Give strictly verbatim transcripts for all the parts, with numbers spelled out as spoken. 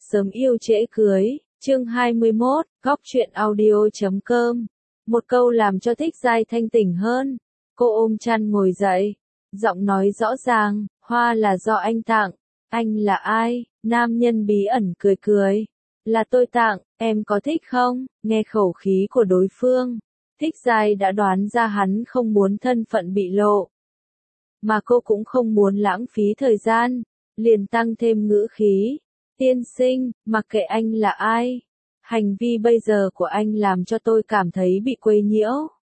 Sớm yêu trễ cưới, chương hai mươi mốt, góc truyện audio chấm com. Một câu làm cho Thích Giai thanh tỉnh hơn. Cô ôm chăn ngồi dậy, giọng nói rõ ràng, hoa là do anh tặng. Anh là ai? Nam nhân bí ẩn cười cười. Là tôi tặng, em có thích không? Nghe khẩu khí của đối phương, Thích Giai đã đoán ra hắn không muốn thân phận bị lộ. Mà cô cũng không muốn lãng phí thời gian, liền tăng thêm ngữ khí. Tiên sinh, mặc kệ anh là ai, hành vi bây giờ của anh làm cho tôi cảm thấy bị quấy nhiễu.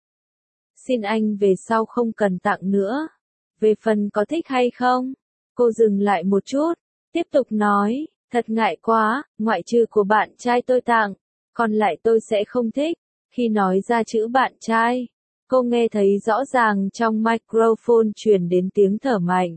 Xin anh về sau không cần tặng nữa. Về phần có thích hay không, cô dừng lại một chút, tiếp tục nói, thật ngại quá, ngoại trừ của bạn trai tôi tặng, còn lại tôi sẽ không thích. Khi nói ra chữ bạn trai, cô nghe thấy rõ ràng trong microphone truyền đến tiếng thở mạnh.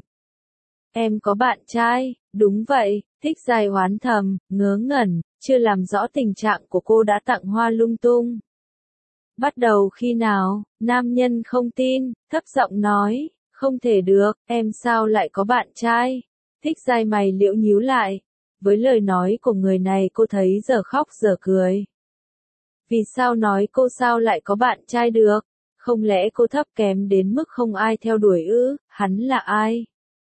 Em có bạn trai, đúng vậy, Thích Giai oán thầm, ngớ ngẩn, chưa làm rõ tình trạng của cô đã tặng hoa lung tung. Bắt đầu khi nào? Nam nhân không tin, thấp giọng nói, không thể được, em sao lại có bạn trai? Thích Giai mày liễu nhíu lại, với lời nói của người này cô thấy giờ khóc giờ cười. Vì sao nói cô sao lại có bạn trai được? Không lẽ cô thấp kém đến mức không ai theo đuổi ư? Hắn là ai?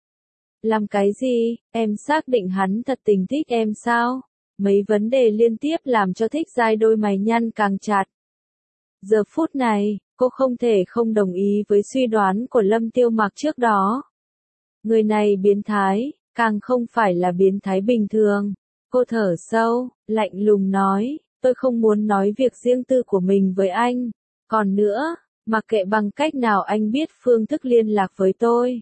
Làm cái gì? Em xác định hắn thật tình thích em sao? Mấy vấn đề liên tiếp làm cho Thích Giai đôi mày nhăn càng chặt. Giờ phút này, cô không thể không đồng ý với suy đoán của Lâm Tiêu Mặc trước đó. Người này biến thái, càng không phải là biến thái bình thường. Cô thở sâu, lạnh lùng nói, tôi không muốn nói việc riêng tư của mình với anh. Còn nữa, mặc kệ bằng cách nào anh biết phương thức liên lạc với tôi.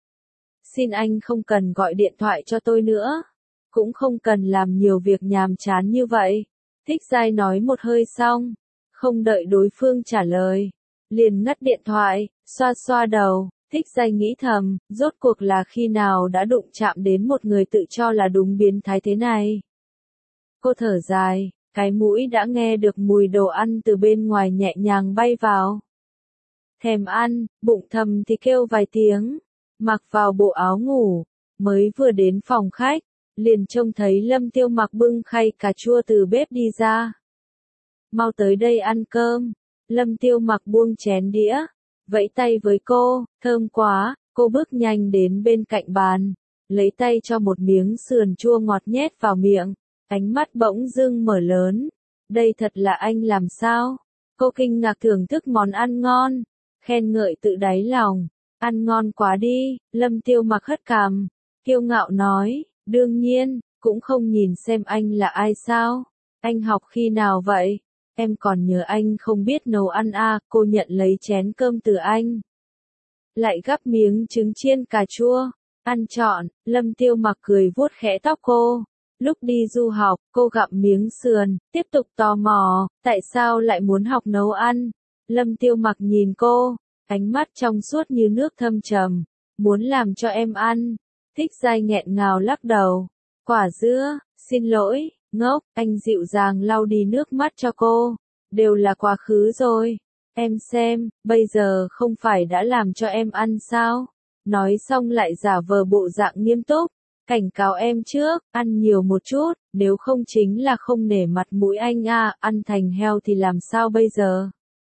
Xin anh không cần gọi điện thoại cho tôi nữa. Cũng không cần làm nhiều việc nhàm chán như vậy. Thích Giai nói một hơi xong, không đợi đối phương trả lời, liền ngắt điện thoại, xoa xoa đầu. Thích Giai nghĩ thầm, rốt cuộc là khi nào đã đụng chạm đến một người tự cho là đúng biến thái thế này. Cô thở dài, cái mũi đã nghe được mùi đồ ăn từ bên ngoài nhẹ nhàng bay vào. Thèm ăn, bụng thầm thì kêu vài tiếng. Mặc vào bộ áo ngủ, mới vừa đến phòng khách, liền trông thấy Lâm Tiêu Mặc bưng khay cà chua từ bếp đi ra. Mau tới đây ăn cơm. Lâm Tiêu Mặc buông chén đĩa, vẫy tay với cô, thơm quá. Cô bước nhanh đến bên cạnh bàn, lấy tay cho một miếng sườn chua ngọt nhét vào miệng, ánh mắt bỗng dưng mở lớn. Đây thật là anh làm sao? Cô kinh ngạc thưởng thức món ăn ngon, khen ngợi tự đáy lòng. Ăn ngon quá đi, Lâm Tiêu Mặc hất cằm, kiêu ngạo nói, đương nhiên, cũng không nhìn xem anh là ai sao? Anh học khi nào vậy? Em còn nhớ anh không biết nấu ăn à? Cô nhận lấy chén cơm từ anh, lại gắp miếng trứng chiên cà chua, ăn trọn. Lâm Tiêu Mặc cười vuốt khẽ tóc cô. Lúc đi du học, cô gặm miếng sườn, tiếp tục tò mò, tại sao lại muốn học nấu ăn? Lâm Tiêu Mặc nhìn cô, ánh mắt trong suốt như nước thâm trầm, muốn làm cho em ăn. Thích Giai nghẹn ngào lắc đầu, quả dưa, xin lỗi, ngốc. Anh dịu dàng lau đi nước mắt cho cô, đều là quá khứ rồi. Em xem, bây giờ không phải đã làm cho em ăn sao? Nói xong lại giả vờ bộ dạng nghiêm túc, cảnh cáo em trước, ăn nhiều một chút, nếu không chính là không nể mặt mũi anh à, ăn thành heo thì làm sao bây giờ?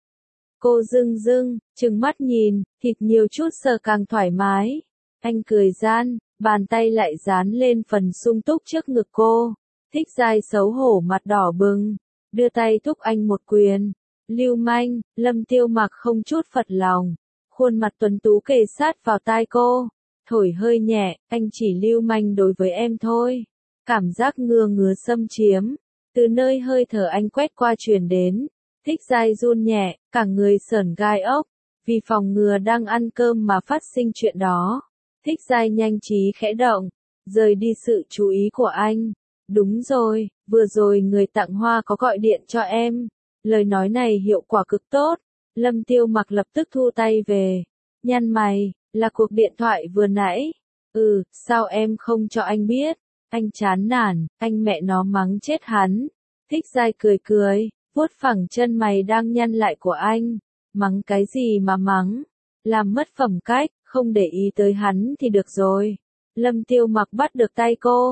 Cô dưng dưng, trừng mắt nhìn, thịt nhiều chút sờ càng thoải mái. Anh cười gian, bàn tay lại dán lên phần sung túc trước ngực cô. Thích Giai xấu hổ mặt đỏ bừng, đưa tay thúc anh một quyền. Lưu manh. Lâm Tiêu Mặc không chút phật lòng, khuôn mặt tuấn tú kề sát vào tai cô, thổi hơi nhẹ, anh chỉ lưu manh đối với em thôi. Cảm giác ngừa ngứa xâm chiếm, từ nơi hơi thở anh quét qua truyền đến. Thích Giai run nhẹ, cả người sởn gai ốc, vì phòng ngừa đang ăn cơm mà phát sinh chuyện đó. Thích Giai nhanh trí khẽ động, rời đi sự chú ý của anh. Đúng rồi, vừa rồi người tặng hoa có gọi điện cho em. Lời nói này hiệu quả cực tốt. Lâm Tiêu Mặc lập tức thu tay về, nhăn mày, là cuộc điện thoại vừa nãy. Ừ, sao em không cho anh biết? Anh chán nản, anh mẹ nó mắng chết hắn. Thích Giai cười cười, vuốt phẳng chân mày đang nhăn lại của anh. Mắng cái gì mà mắng? Làm mất phẩm cách, không để ý tới hắn thì được rồi. Lâm Tiêu Mặc bắt được tay cô,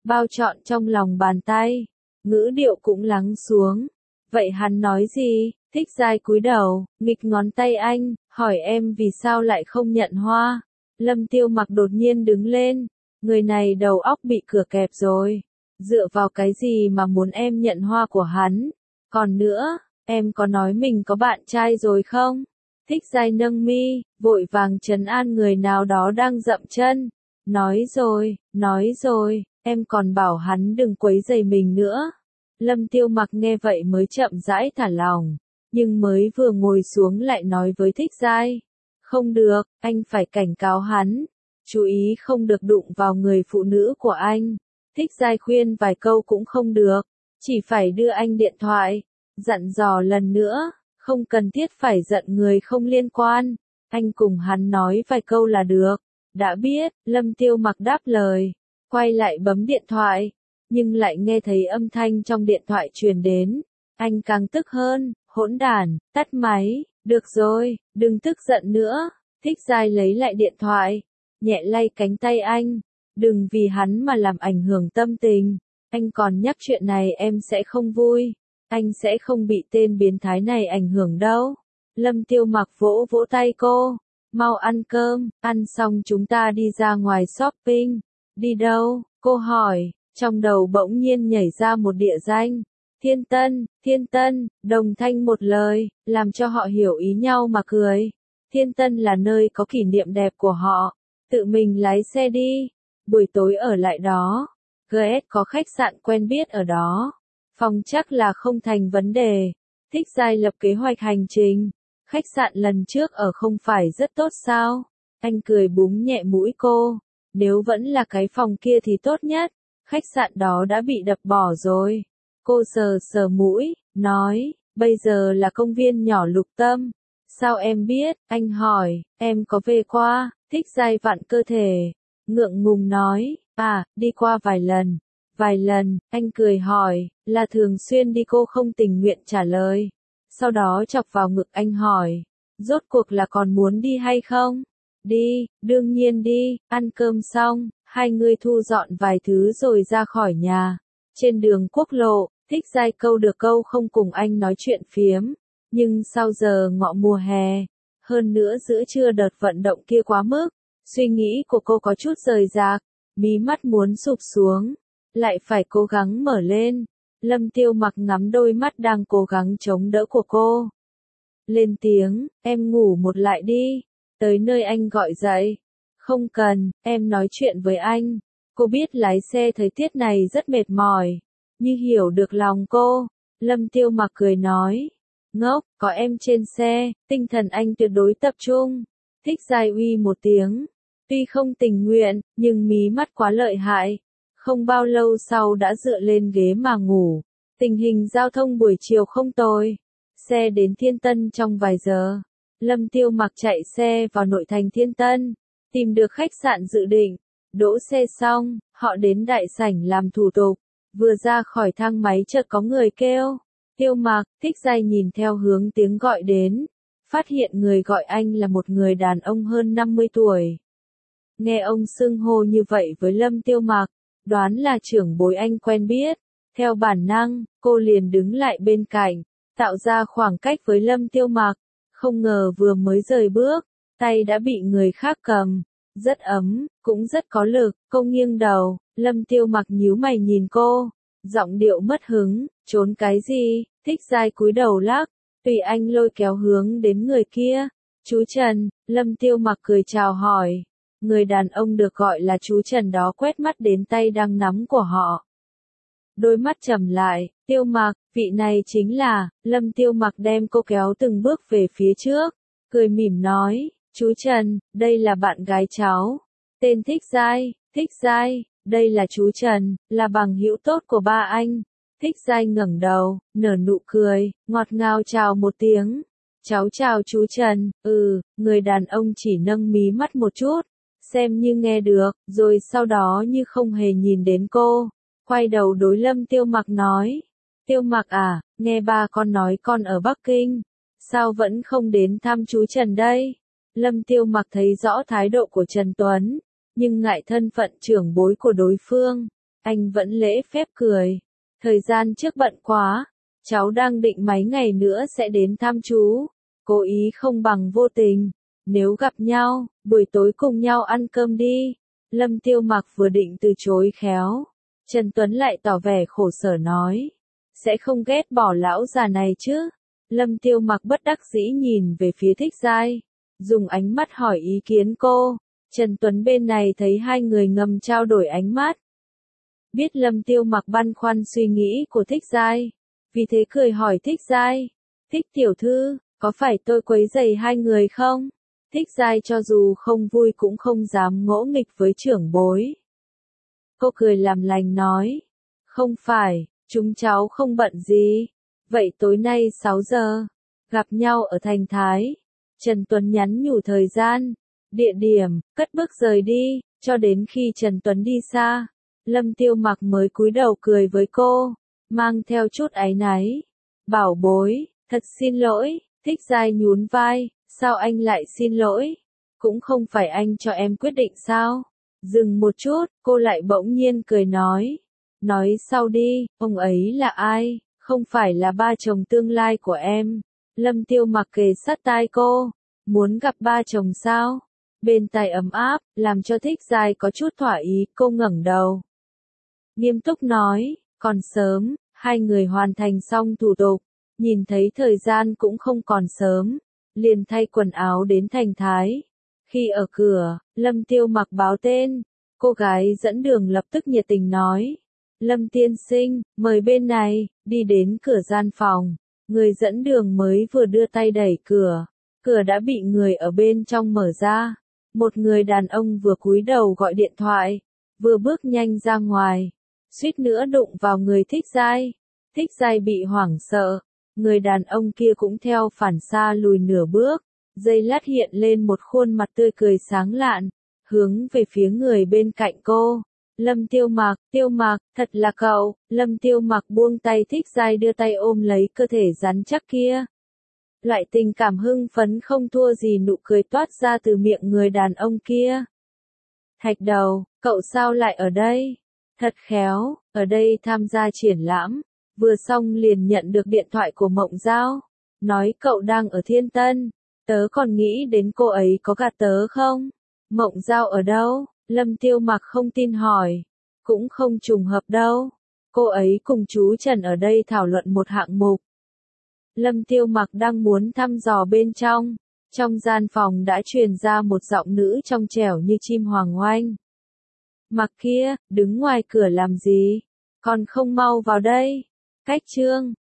bao trọn trong lòng bàn tay, ngữ điệu cũng lắng xuống. Vậy hắn nói gì? Thích Giai cúi đầu, nghịch ngón tay anh, hỏi em vì sao lại không nhận hoa. Lâm Tiêu Mặc đột nhiên đứng lên, người này đầu óc bị cửa kẹp rồi. Dựa vào cái gì mà muốn em nhận hoa của hắn? Còn nữa, em có nói mình có bạn trai rồi không? Thích Giai nâng mi, vội vàng trấn an người nào đó đang dậm chân. Nói rồi, nói rồi, em còn bảo hắn đừng quấy rầy mình nữa. Lâm Tiêu Mặc nghe vậy mới chậm rãi thả lòng, nhưng mới vừa ngồi xuống lại nói với Thích Giai. Không được, anh phải cảnh cáo hắn. Chú ý không được đụng vào người phụ nữ của anh. Thích Giai khuyên vài câu cũng không được, chỉ phải đưa anh điện thoại, dặn dò lần nữa, không cần thiết phải giận người không liên quan, anh cùng hắn nói vài câu là được. Đã biết, Lâm Tiêu Mặc đáp lời, quay lại bấm điện thoại, nhưng lại nghe thấy âm thanh trong điện thoại truyền đến, anh càng tức hơn, hỗn đản, tắt máy, được rồi, đừng tức giận nữa. Thích Giai lấy lại điện thoại, nhẹ lay cánh tay anh. Đừng vì hắn mà làm ảnh hưởng tâm tình, anh còn nhắc chuyện này em sẽ không vui, anh sẽ không bị tên biến thái này ảnh hưởng đâu. Lâm Tiêu Mặc vỗ vỗ tay cô, mau ăn cơm, ăn xong chúng ta đi ra ngoài shopping. Đi đâu? Cô hỏi, trong đầu bỗng nhiên nhảy ra một địa danh. Thiên Tân, Thiên Tân, đồng thanh một lời, làm cho họ hiểu ý nhau mà cười. Thiên Tân là nơi có kỷ niệm đẹp của họ, tự mình lái xe đi. Buổi tối ở lại đó, giê ét có khách sạn quen biết ở đó, phòng chắc là không thành vấn đề. Thích Giai lập kế hoạch hành trình, khách sạn lần trước ở không phải rất tốt sao? Anh cười búng nhẹ mũi cô, nếu vẫn là cái phòng kia thì tốt nhất, khách sạn đó đã bị đập bỏ rồi. Cô sờ sờ mũi, nói, bây giờ là công viên nhỏ Lục Tâm. Sao em biết? Anh hỏi, em có về qua? Thích Giai vặn cơ thể, ngượng ngùng nói, à, đi qua vài lần. Vài lần, anh cười hỏi, là thường xuyên đi? Cô không tình nguyện trả lời. Sau đó chọc vào ngực anh hỏi, rốt cuộc là còn muốn đi hay không? Đi, đương nhiên đi. Ăn cơm xong, hai người thu dọn vài thứ rồi ra khỏi nhà. Trên đường quốc lộ, Thích Giai câu được câu không cùng anh nói chuyện phiếm. Nhưng sau giờ ngọ mùa hè, hơn nữa giữa trưa đợt vận động kia quá mức, suy nghĩ của cô có chút rời rạc, mí mắt muốn sụp xuống, lại phải cố gắng mở lên. Lâm Tiêu Mặc ngắm đôi mắt đang cố gắng chống đỡ của cô. Lên tiếng, em ngủ một lại đi, tới nơi anh gọi dậy. Không cần, em nói chuyện với anh. Cô biết lái xe thời tiết này rất mệt mỏi, như hiểu được lòng cô. Lâm Tiêu Mặc cười nói, ngốc, có em trên xe, tinh thần anh tuyệt đối tập trung. Thích Giai uy một tiếng, tuy không tình nguyện, nhưng mí mắt quá lợi hại. Không bao lâu sau đã dựa lên ghế mà ngủ. Tình hình giao thông buổi chiều không tồi. Xe đến Thiên Tân trong vài giờ. Lâm Tiêu Mặc chạy xe vào nội thành Thiên Tân, tìm được khách sạn dự định. Đỗ xe xong, họ đến đại sảnh làm thủ tục. Vừa ra khỏi thang máy chợt có người kêu. Tiêu Mặc. Thích Giai nhìn theo hướng tiếng gọi đến, phát hiện người gọi anh là một người đàn ông hơn năm mươi tuổi. Nghe ông xưng hô như vậy với Lâm Tiêu Mặc, đoán là trưởng bối anh quen biết. Theo bản năng, cô liền đứng lại bên cạnh, tạo ra khoảng cách với Lâm Tiêu Mặc. Không ngờ vừa mới rời bước, tay đã bị người khác cầm. Rất ấm, cũng rất có lực. Cô nghiêng đầu, Lâm Tiêu Mặc nhíu mày nhìn cô, giọng điệu mất hứng, trốn cái gì? Thích Giai cúi đầu lắc, tùy anh lôi kéo hướng đến người kia. Chú Trần. Lâm Tiêu Mặc cười chào hỏi. Người đàn ông được gọi là chú Trần đó quét mắt đến tay đang nắm của họ. Đôi mắt trầm lại, Tiêu Mặc, vị này chính là. Lâm Tiêu Mặc đem cô kéo từng bước về phía trước, cười mỉm nói, chú Trần, đây là bạn gái cháu, tên Thích Giai. Thích Giai, đây là chú Trần, là bằng hữu tốt của ba anh. Thích Giai ngẩng đầu, nở nụ cười, ngọt ngào chào một tiếng. Cháu chào chú Trần. Ừ. Người đàn ông chỉ nâng mí mắt một chút, xem như nghe được, rồi sau đó như không hề nhìn đến cô, quay đầu đối Lâm Tiêu Mặc nói, Tiêu Mặc à, nghe ba con nói con ở Bắc Kinh, sao vẫn không đến thăm chú Trần đây? Lâm Tiêu Mặc thấy rõ thái độ của Trần Tuấn, nhưng ngại thân phận trưởng bối của đối phương, Anh vẫn lễ phép cười. Thời gian trước bận quá, cháu đang định mấy ngày nữa sẽ đến thăm chú. Cố ý không bằng vô tình. Nếu gặp nhau, buổi tối cùng nhau ăn cơm đi. Lâm Tiêu Mặc vừa định từ chối khéo. Trần Tuấn lại tỏ vẻ khổ sở nói. Sẽ không ghét bỏ lão già này chứ. Lâm Tiêu Mặc bất đắc dĩ nhìn về phía Thích Giai. Dùng ánh mắt hỏi ý kiến cô. Trần Tuấn bên này thấy hai người ngầm trao đổi ánh mắt. Biết Lâm Tiêu Mặc băn khoăn suy nghĩ của Thích Giai. Vì thế cười hỏi Thích Giai. Thích tiểu thư, có phải tôi quấy rầy hai người không? Thích Giai cho dù không vui cũng không dám ngỗ nghịch với trưởng bối. Cô cười làm lành nói. Không phải, chúng cháu không bận gì. Vậy tối nay sáu giờ, gặp nhau ở thành Thái. Trần Tuấn nhắn nhủ thời gian, địa điểm, cất bước rời đi, cho đến khi Trần Tuấn đi xa. Lâm Tiêu Mặc mới cúi đầu cười với cô, mang theo chút áy náy. Bảo bối, thật xin lỗi. Thích Giai nhún vai, sao anh lại xin lỗi? Cũng không phải anh cho em quyết định sao? Dừng một chút, cô lại bỗng nhiên cười nói. Nói sau đi, ông ấy là ai? Không phải là ba chồng tương lai của em. Lâm Tiêu Mặc kề sát tai cô. Muốn gặp ba chồng sao? Bên tai ấm áp, làm cho Thích Giai có chút thỏa ý, cô ngẩng đầu. Nghiêm túc nói, còn sớm, hai người hoàn thành xong thủ tục. Nhìn thấy thời gian cũng không còn sớm, liền thay quần áo đến thành Thái. Khi ở cửa, Lâm Tiêu Mặc báo tên, cô gái dẫn đường lập tức nhiệt tình nói. Lâm tiên sinh, mời bên này, đi đến cửa gian phòng. Người dẫn đường mới vừa đưa tay đẩy cửa, cửa đã bị người ở bên trong mở ra. Một người đàn ông vừa cúi đầu gọi điện thoại, vừa bước nhanh ra ngoài, suýt nữa đụng vào người Thích Giai. Thích Giai bị hoảng sợ. Người đàn ông kia cũng theo phản xạ lùi nửa bước, giây lát hiện lên một khuôn mặt tươi cười sáng lạn, hướng về phía người bên cạnh cô. Lâm Tiêu Mặc, Tiêu Mặc, thật là cậu. Lâm Tiêu Mặc buông tay Thích Giai đưa tay ôm lấy cơ thể rắn chắc kia. Loại tình cảm hưng phấn không thua gì nụ cười toát ra từ miệng người đàn ông kia. Thạch Đầu, cậu sao lại ở đây? Thật khéo, ở đây tham gia triển lãm. Vừa xong liền nhận được điện thoại của Mộng Giao. Nói cậu đang ở Thiên Tân. Tớ còn nghĩ đến cô ấy có gạt tớ không? Mộng Giao ở đâu? Lâm Tiêu Mặc không tin hỏi. Cũng không trùng hợp đâu. Cô ấy cùng chú Trần ở đây thảo luận một hạng mục. Lâm Tiêu Mặc đang muốn thăm dò bên trong. Trong gian phòng đã truyền ra một giọng nữ trong trẻo như chim hoàng oanh. Mặc kia, đứng ngoài cửa làm gì? Còn không mau vào đây. Cách chương